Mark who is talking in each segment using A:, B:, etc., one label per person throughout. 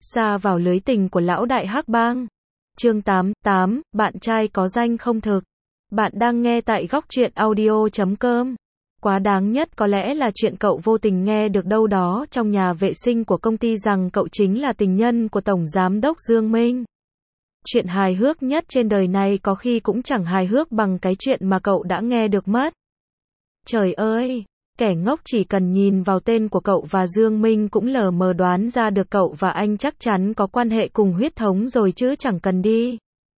A: Sa vào lưới tình của lão đại hắc bang. Chương 8, bạn trai có danh không thực. Bạn đang nghe tại góc truyện audio.com. Quá đáng nhất có lẽ là chuyện cậu vô tình nghe được đâu đó trong nhà vệ sinh của công ty rằng cậu chính là tình nhân của Tổng Giám đốc Dương Minh. Chuyện hài hước nhất trên đời này có khi cũng chẳng hài hước bằng cái chuyện mà cậu đã nghe được mất. Trời ơi! Kẻ ngốc chỉ cần nhìn vào tên của cậu và Dương Minh cũng lờ mờ đoán ra được cậu và anh chắc chắn có quan hệ cùng huyết thống rồi chứ chẳng cần đi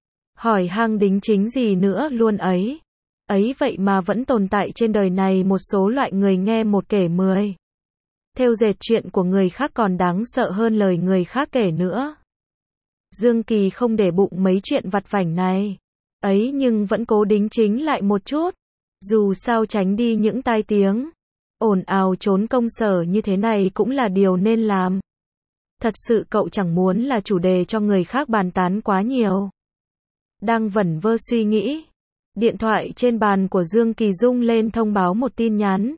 A: hỏi han đính chính gì nữa luôn ấy. Ấy vậy mà vẫn tồn tại trên đời này một số loại người nghe một kể 10. Thêu dệt chuyện của người khác còn đáng sợ hơn lời người khác kể nữa. Dương Kỳ không để bụng mấy chuyện vặt vãnh này. Ấy nhưng vẫn cố đính chính lại một chút. Dù sao tránh đi những tai tiếng ồn ào trốn công sở như thế này cũng là điều nên làm. Thật sự cậu chẳng muốn là chủ đề cho người khác bàn tán quá nhiều. Đang vẩn vơ suy nghĩ, điện thoại trên bàn của Dương Kỳ rung lên thông báo một tin nhắn.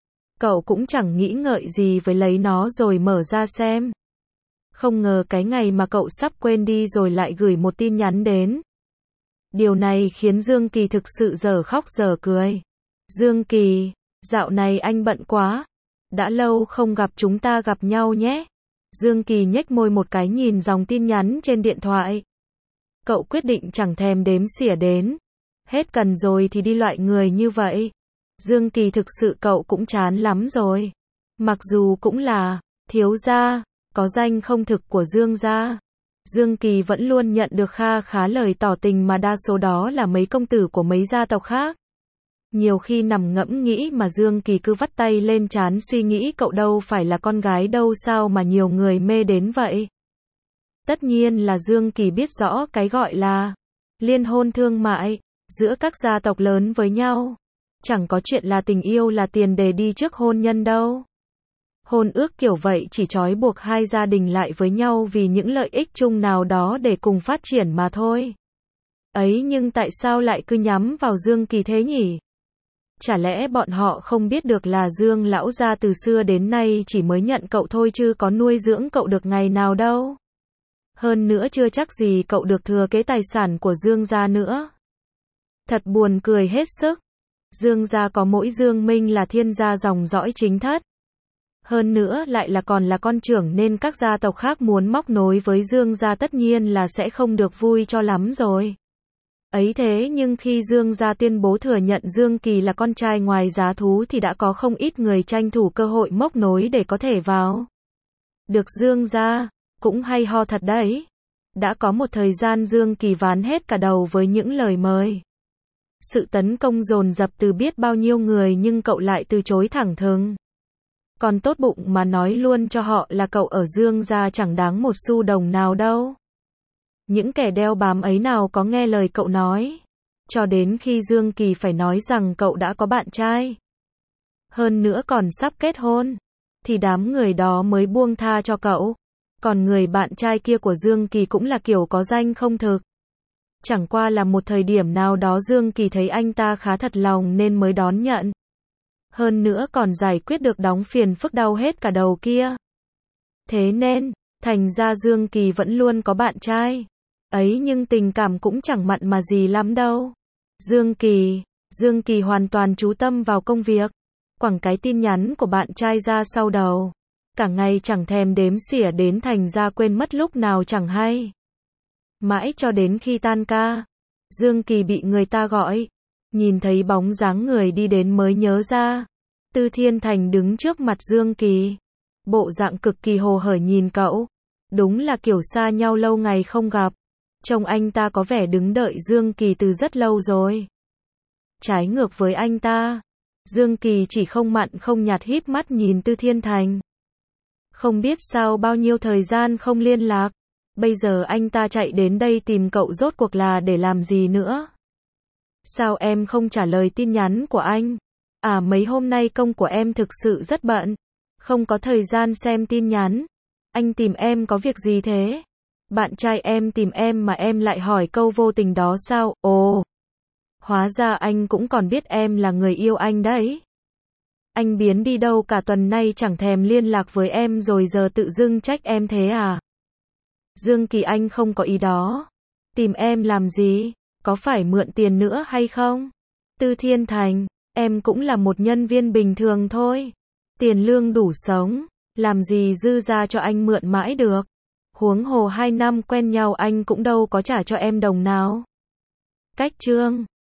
A: Cậu cũng chẳng nghĩ ngợi gì với lấy nó rồi mở ra xem. Không ngờ cái ngày mà cậu sắp quên đi rồi lại gửi một tin nhắn đến. Điều này khiến Dương Kỳ thực sự dở khóc dở cười. Dương Kỳ, dạo này anh bận quá. Đã lâu không gặp, chúng ta gặp nhau nhé. Dương Kỳ nhếch môi một cái nhìn dòng tin nhắn trên điện thoại. Cậu quyết định chẳng thèm đếm xỉa đến. Hết cần rồi thì đi loại người như vậy. Dương Kỳ thực sự cậu cũng chán lắm rồi. Mặc dù cũng là thiếu gia, có danh không thực của Dương gia. Dương Kỳ vẫn luôn nhận được kha khá lời tỏ tình mà đa số đó là mấy công tử của mấy gia tộc khác. Nhiều khi nằm ngẫm nghĩ mà Dương Kỳ cứ vắt tay lên trán suy nghĩ cậu đâu phải là con gái đâu sao mà nhiều người mê đến vậy. Tất nhiên là Dương Kỳ biết rõ cái gọi là liên hôn thương mại giữa các gia tộc lớn với nhau. Chẳng có chuyện là tình yêu là tiền đề đi trước hôn nhân đâu. Hôn ước kiểu vậy chỉ trói buộc hai gia đình lại với nhau vì những lợi ích chung nào đó để cùng phát triển mà thôi. Ấy nhưng tại sao lại cứ nhắm vào Dương Kỳ thế nhỉ? Chả lẽ bọn họ không biết được là Dương lão gia từ xưa đến nay chỉ mới nhận cậu thôi chứ có nuôi dưỡng cậu được ngày nào đâu. Hơn nữa chưa chắc gì cậu được thừa kế tài sản của Dương gia nữa. Thật buồn cười hết sức. Dương gia có mỗi Dương Minh là thiên gia dòng dõi chính thất. Hơn nữa lại là còn là con trưởng nên các gia tộc khác muốn móc nối với Dương gia tất nhiên là sẽ không được vui cho lắm rồi. Ấy thế nhưng khi Dương gia tuyên bố thừa nhận Dương Kỳ là con trai ngoài giá thú thì đã có không ít người tranh thủ cơ hội móc nối để có thể vào được Dương gia, cũng hay ho thật đấy. Đã có một thời gian Dương Kỳ ván hết cả đầu với những lời mời. Sự tấn công dồn dập từ biết bao nhiêu người nhưng cậu lại từ chối thẳng thừng. Còn tốt bụng mà nói luôn cho họ là cậu ở Dương gia chẳng đáng một xu đồng nào đâu. Những kẻ đeo bám ấy nào có nghe lời cậu nói. Cho đến khi Dương Kỳ phải nói rằng cậu đã có bạn trai. Hơn nữa còn sắp kết hôn. Thì đám người đó mới buông tha cho cậu. Còn người bạn trai kia của Dương Kỳ cũng là kiểu có danh không thực. Chẳng qua là một thời điểm nào đó Dương Kỳ thấy anh ta khá thật lòng nên mới đón nhận. Hơn nữa còn giải quyết được đóng phiền phức đau hết cả đầu kia. Thế nên, thành ra Dương Kỳ vẫn luôn có bạn trai. Ấy nhưng tình cảm cũng chẳng mặn mà gì lắm đâu. Dương Kỳ hoàn toàn chú tâm vào công việc. Quẳng cái tin nhắn của bạn trai ra sau đầu. Cả ngày chẳng thèm đếm xỉa đến thành ra quên mất lúc nào chẳng hay. Mãi cho đến khi tan ca, Dương Kỳ bị người ta gọi. Nhìn thấy bóng dáng người đi đến mới nhớ ra. Tư Thiên Thành đứng trước mặt Dương Kỳ. Bộ dạng cực kỳ hồ hởi nhìn cậu. Đúng là kiểu xa nhau lâu ngày không gặp. Trông anh ta có vẻ đứng đợi Dương Kỳ từ rất lâu rồi. Trái ngược với anh ta, Dương Kỳ chỉ không mặn không nhạt híp mắt nhìn Tư Thiên Thành. Không biết sao bao nhiêu thời gian không liên lạc. Bây giờ anh ta chạy đến đây tìm cậu rốt cuộc là để làm gì nữa? Sao em không trả lời tin nhắn của anh? À mấy hôm nay công của em thực sự rất bận. Không có thời gian xem tin nhắn. Anh tìm em có việc gì thế? Bạn trai em tìm em mà em lại hỏi câu vô tình đó sao? Ồ, hóa ra anh cũng còn biết em là người yêu anh đấy. Anh biến đi đâu cả tuần nay chẳng thèm liên lạc với em rồi giờ tự dưng trách em thế à? Dương Kỳ anh không có ý đó. Tìm em làm gì? Có phải mượn tiền nữa hay không? Tư Thiên Thành, em cũng là một nhân viên bình thường thôi. Tiền lương đủ sống, làm gì dư ra cho anh mượn mãi được. Huống hồ 2 năm quen nhau anh cũng đâu có trả cho em đồng nào. Cách chương